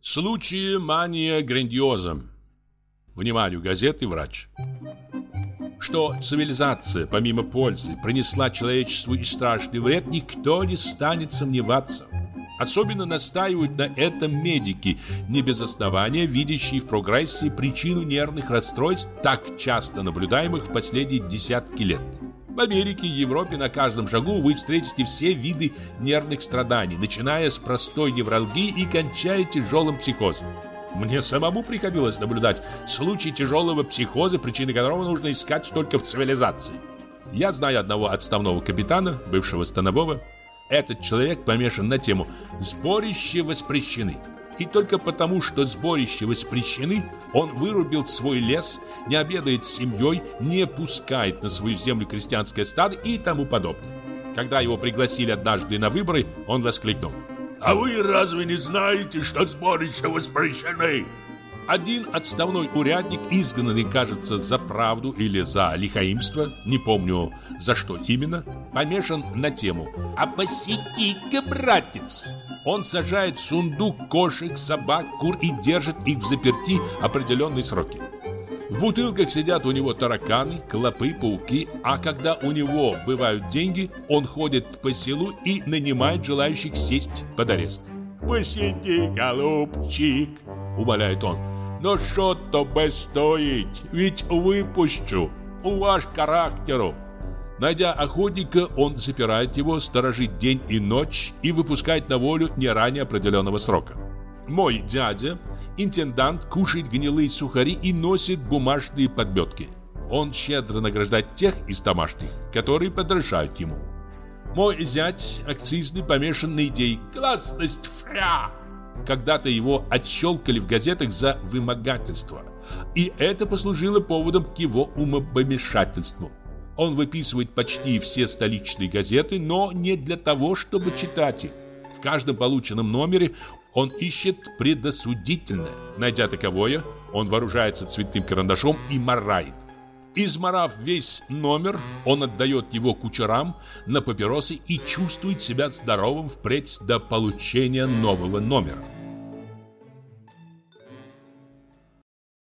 Случаи мания грандиоза. Вниманию газеты «Врач». Что цивилизация, помимо пользы, принесла человечеству и страшный вред, никто не станет сомневаться. Особенно настаивают на этом медики, не без основания видящие в прогрессе причину нервных расстройств, так часто наблюдаемых в последние десятки лет. В Америке и Европе на каждом шагу вы встретите все виды нервных страданий, начиная с простой невралгии и кончая тяжелым психозом. Мне самому приходилось наблюдать случаи тяжелого психоза, причины которого нужно искать только в цивилизации. Я знаю одного отставного капитана, бывшего станового. Этот человек помешан на тему «сборища воспрещены». И только потому, что сборища воспрещены, он вырубил свой лес, не обедает с семьей, не пускает на свою землю крестьянское стадо и тому подобное. Когда его пригласили однажды на выборы, он воскликнул: «А вы разве не знаете, что сборища воспрещены?» Один отставной урядник, изгнанный, кажется, за правду или за лихаимство, не помню за что именно, помешан на тему «А посиди-ка, братец!». Он сажает в сундук кошек, собак, кур и держит их взаперти определенные сроки. В бутылках сидят у него тараканы, клопы, пауки, а когда у него бывают деньги, он ходит по селу и нанимает желающих сесть под арест. «Посиди, голубчик!» — умоляет он. «Но что тебе стоит? Ведь выпущу. У ваш характеру». Найдя охотника, он запирает его, сторожит день и ночь и выпускает на волю не ранее определенного срока. Мой дядя, интендант, кушает гнилые сухари и носит бумажные подметки. Он щедро награждает тех из домашних, которые подражают ему. Мой зять, акцизный, помешан на идее «классность фря». Когда-то его отщелкали в газетах за вымогательство, и это послужило поводом к его умопомешательству. Он выписывает почти все столичные газеты, но не для того, чтобы читать их. В каждом полученном номере он ищет предосудительное. Найдя таковое, он вооружается цветным карандашом и марает. Измарав весь номер, он отдает его кучерам на папиросы и чувствует себя здоровым впредь до получения нового номера.